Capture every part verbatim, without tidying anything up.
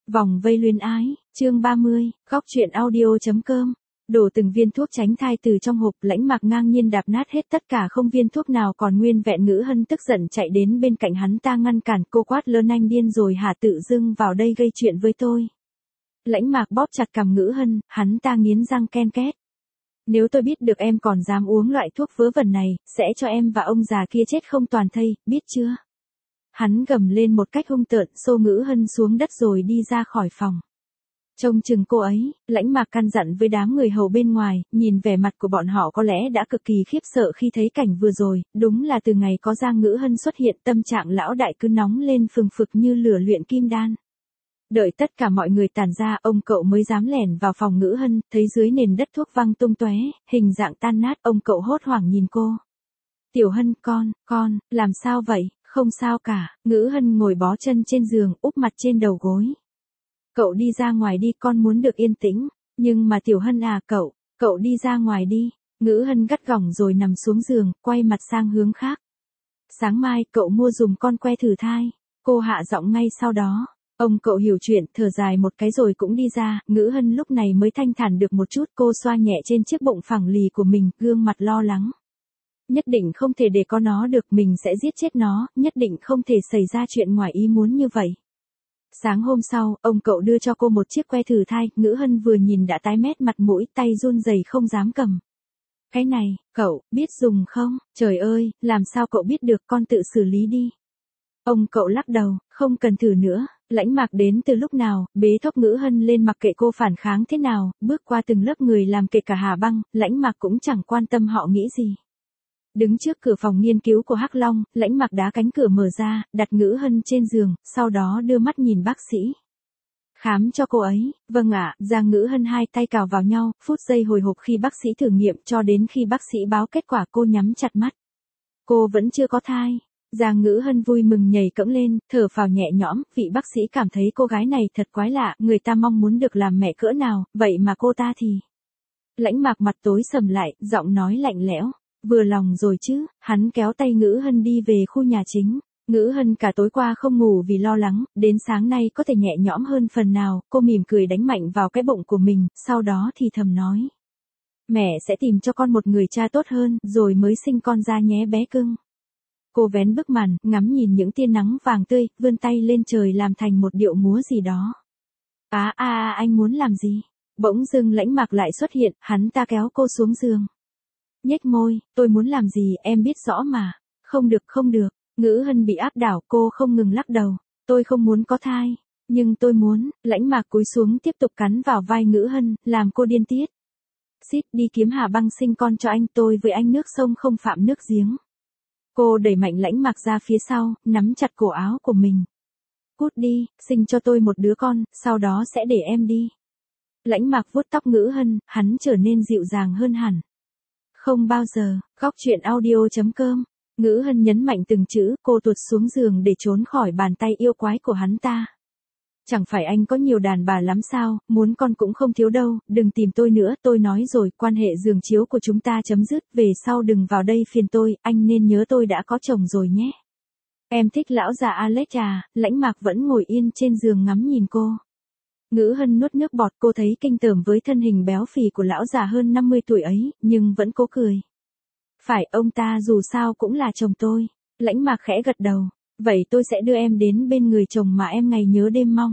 Vòng vây luyến ái, chương ba mươi, góc truyện audio.com. Đổ từng viên thuốc tránh thai từ trong hộp, Lãnh Mạc ngang nhiên đạp nát hết tất cả, không viên thuốc nào còn nguyên vẹn. Ngữ Hân tức giận chạy đến bên cạnh hắn ta ngăn cản, cô quát lớn: anh điên rồi hả, tự dưng vào đây gây chuyện với tôi. Lãnh Mạc bóp chặt cằm Ngữ Hân, hắn ta nghiến răng ken két. Nếu tôi biết được em còn dám uống loại thuốc vớ vẩn này, sẽ cho em và ông già kia chết không toàn thây, biết chưa? Hắn gầm lên một cách hung tợn, xô Ngữ Hân xuống đất rồi đi ra khỏi phòng. Trông chừng cô ấy, Lãnh Mạc căn dặn với đám người hầu bên ngoài, nhìn vẻ mặt của bọn họ có lẽ đã cực kỳ khiếp sợ khi thấy cảnh vừa rồi, đúng là từ ngày có Giang Ngữ Hân xuất hiện, tâm trạng lão đại cứ nóng lên phừng phực như lửa luyện kim đan. Đợi tất cả mọi người tàn ra, ông cậu mới dám lẻn vào phòng Ngữ Hân, thấy dưới nền đất thuốc văng tung tóe, hình dạng tan nát, ông cậu hốt hoảng nhìn cô. Tiểu Hân, con, con, làm sao vậy? Không sao cả. Ngữ Hân ngồi bó chân trên giường, úp mặt trên đầu gối. Cậu đi ra ngoài đi, con muốn được yên tĩnh. Nhưng mà Tiểu Hân à, cậu, cậu đi ra ngoài đi. Ngữ Hân gắt gỏng rồi nằm xuống giường, quay mặt sang hướng khác. Sáng mai cậu mua dùm con que thử thai. Cô hạ giọng ngay sau đó. Ông cậu hiểu chuyện, thở dài một cái rồi cũng đi ra. Ngữ Hân lúc này mới thanh thản được một chút, cô xoa nhẹ trên chiếc bụng phẳng lì của mình, gương mặt lo lắng. Nhất định không thể để có nó được, mình sẽ giết chết nó, nhất định không thể xảy ra chuyện ngoài ý muốn như vậy. Sáng hôm sau, ông cậu đưa cho cô một chiếc que thử thai, Ngữ Hân vừa nhìn đã tái mét mặt mũi, tay run rẩy không dám cầm. Cái này, cậu, biết dùng không? Trời ơi, làm sao cậu biết được, con tự xử lý đi. Ông cậu lắc đầu, không cần thử nữa. Lãnh Mạc đến từ lúc nào, bế thốc Ngữ Hân lên mặc kệ cô phản kháng thế nào, bước qua từng lớp người làm kể cả Hà Băng, Lãnh Mạc cũng chẳng quan tâm họ nghĩ gì. Đứng trước cửa phòng nghiên cứu của Hắc Long, Lãnh Mạc đá cánh cửa mở ra, đặt Ngữ Hân trên giường, sau đó đưa mắt nhìn bác sĩ. Khám cho cô ấy. Vâng ạ. Giang Ngữ Hân hai tay cào vào nhau, phút giây hồi hộp khi bác sĩ thử nghiệm, cho đến khi bác sĩ báo kết quả cô nhắm chặt mắt. Cô vẫn chưa có thai. Giang Ngữ Hân vui mừng nhảy cẫng lên, thở phào nhẹ nhõm, vị bác sĩ cảm thấy cô gái này thật quái lạ, người ta mong muốn được làm mẹ cỡ nào, vậy mà cô ta thì... Lãnh Mạc mặt tối sầm lại, giọng nói lạnh lẽo. Vừa lòng rồi chứ. Hắn kéo tay Ngữ Hân đi về khu nhà chính. Ngữ Hân cả tối qua không ngủ vì lo lắng, đến sáng nay có thể nhẹ nhõm hơn phần nào, cô mỉm cười đánh mạnh vào cái bụng của mình, sau đó thì thầm nói. Mẹ sẽ tìm cho con một người cha tốt hơn, rồi mới sinh con ra nhé bé cưng. Cô vén bức màn, ngắm nhìn những tia nắng vàng tươi, vươn tay lên trời làm thành một điệu múa gì đó. À à à, anh muốn làm gì? Bỗng dưng Lãnh Mạc lại xuất hiện, hắn ta kéo cô xuống giường. Nhếch môi, tôi muốn làm gì, em biết rõ mà. Không được, không được. Ngữ Hân bị áp đảo, cô không ngừng lắc đầu. Tôi không muốn có thai. Nhưng tôi muốn. Lãnh Mạc cúi xuống tiếp tục cắn vào vai Ngữ Hân, làm cô điên tiết. Xít, đi kiếm Hà Băng sinh con cho anh, tôi với anh nước sông không phạm nước giếng. Cô đẩy mạnh Lãnh Mạc ra phía sau, nắm chặt cổ áo của mình. Cút đi, sinh cho tôi một đứa con, sau đó sẽ để em đi. Lãnh Mạc vuốt tóc Ngữ Hân, hắn trở nên dịu dàng hơn hẳn. Không bao giờ. Góc truyện audio.com. Ngữ Hân nhấn mạnh từng chữ, cô tuột xuống giường để trốn khỏi bàn tay yêu quái của hắn ta. Chẳng phải anh có nhiều đàn bà lắm sao, muốn con cũng không thiếu đâu, đừng tìm tôi nữa, tôi nói rồi, quan hệ giường chiếu của chúng ta chấm dứt, về sau đừng vào đây phiền tôi, anh nên nhớ tôi đã có chồng rồi nhé. Em thích lão già Alex à. Lãnh Mạc vẫn ngồi yên trên giường ngắm nhìn cô. Ngữ Hân nuốt nước bọt, cô thấy kinh tởm với thân hình béo phì của lão già hơn năm mươi tuổi ấy, nhưng vẫn cố cười. Phải, ông ta dù sao cũng là chồng tôi. Lãnh Mạc khẽ gật đầu. Vậy tôi sẽ đưa em đến bên người chồng mà em ngày nhớ đêm mong.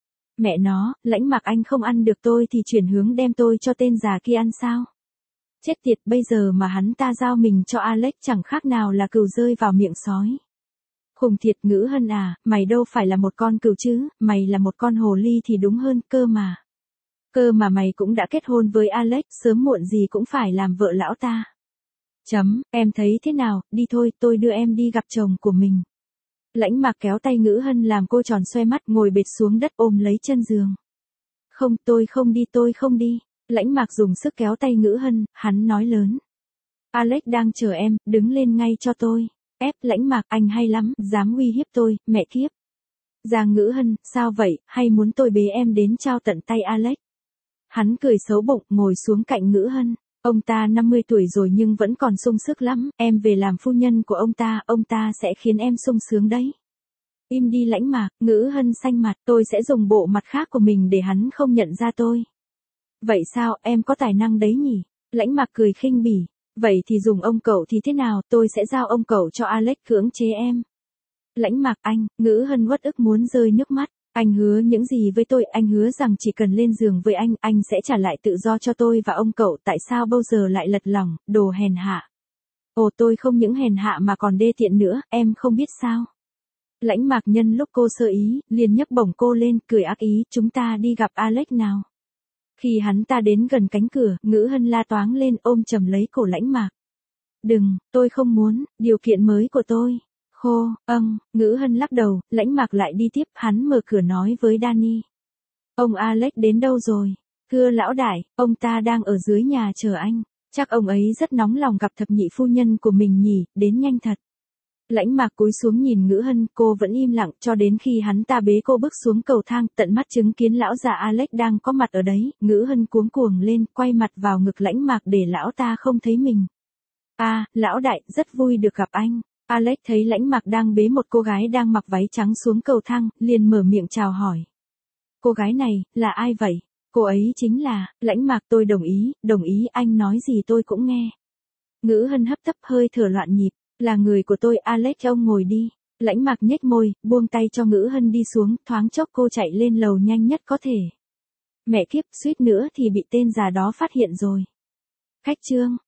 Mẹ nó, Lãnh Mạc anh không ăn được tôi thì chuyển hướng đem tôi cho tên già kia ăn sao? Chết tiệt, bây giờ mà hắn ta giao mình cho Alex chẳng khác nào là cừu rơi vào miệng sói. Khùng thiệt. Ngữ Hân à, mày đâu phải là một con cừu chứ, mày là một con hồ ly thì đúng hơn, cơ mà. Cơ mà mày cũng đã kết hôn với Alex, sớm muộn gì cũng phải làm vợ lão ta. Chấm, em thấy thế nào, đi thôi, tôi đưa em đi gặp chồng của mình. Lãnh Mạc kéo tay Ngữ Hân làm cô tròn xoe mắt, ngồi bệt xuống đất ôm lấy chân giường. Không, tôi không đi, tôi không đi. Lãnh Mạc dùng sức kéo tay Ngữ Hân, hắn nói lớn. Alex đang chờ em, đứng lên ngay cho tôi. Ép. Lãnh Mạc, anh hay lắm, dám uy hiếp tôi, mẹ kiếp. Giang Ngữ Hân, sao vậy, hay muốn tôi bế em đến trao tận tay Alex? Hắn cười xấu bụng, ngồi xuống cạnh Ngữ Hân. Ông ta năm mươi tuổi rồi nhưng vẫn còn sung sức lắm, em về làm phu nhân của ông ta, ông ta sẽ khiến em sung sướng đấy. Im đi Lãnh Mạc, Ngữ Hân xanh mặt, tôi sẽ dùng bộ mặt khác của mình để hắn không nhận ra tôi. Vậy sao, em có tài năng đấy nhỉ? Lãnh Mạc cười khinh bỉ. Vậy thì dùng ông cậu thì thế nào, tôi sẽ giao ông cậu cho Alex cưỡng chế em. Lãnh Mạc anh, Ngữ Hân uất ức muốn rơi nước mắt. Anh hứa những gì với tôi, anh hứa rằng chỉ cần lên giường với anh, anh sẽ trả lại tự do cho tôi và ông cậu, tại sao bao giờ lại lật lỏng, đồ hèn hạ. Ồ tôi không những hèn hạ mà còn đê tiện nữa, em không biết sao. Lãnh Mạc nhân lúc cô sơ ý, liền nhấc bổng cô lên, cười ác ý, chúng ta đi gặp Alex nào. Khi hắn ta đến gần cánh cửa, Ngữ Hân la toáng lên ôm chầm lấy cổ Lãnh Mạc. Đừng, tôi không muốn, điều kiện mới của tôi. Khô, âng, Ngữ Hân lắc đầu, Lãnh Mạc lại đi tiếp, hắn mở cửa nói với Danny. Ông Alex đến đâu rồi? Thưa lão đại, ông ta đang ở dưới nhà chờ anh. Chắc ông ấy rất nóng lòng gặp thập nhị phu nhân của mình nhỉ, đến nhanh thật. Lãnh Mạc cúi xuống nhìn Ngữ Hân, cô vẫn im lặng cho đến khi hắn ta bế cô bước xuống cầu thang, tận mắt chứng kiến lão già Alex đang có mặt ở đấy, Ngữ Hân cuống cuồng lên, quay mặt vào ngực Lãnh Mạc để lão ta không thấy mình. À, lão đại, rất vui được gặp anh. Alex thấy Lãnh Mạc đang bế một cô gái đang mặc váy trắng xuống cầu thang, liền mở miệng chào hỏi. Cô gái này, là ai vậy? Cô ấy chính là, Lãnh Mạc tôi đồng ý, đồng ý anh nói gì tôi cũng nghe. Ngữ Hân hấp tấp hơi thở loạn nhịp, là người của tôi Alex ông ngồi đi. Lãnh Mạc nhếch môi, buông tay cho Ngữ Hân đi xuống, thoáng chốc cô chạy lên lầu nhanh nhất có thể. Mẹ kiếp, suýt nữa thì bị tên già đó phát hiện rồi. Khách trương.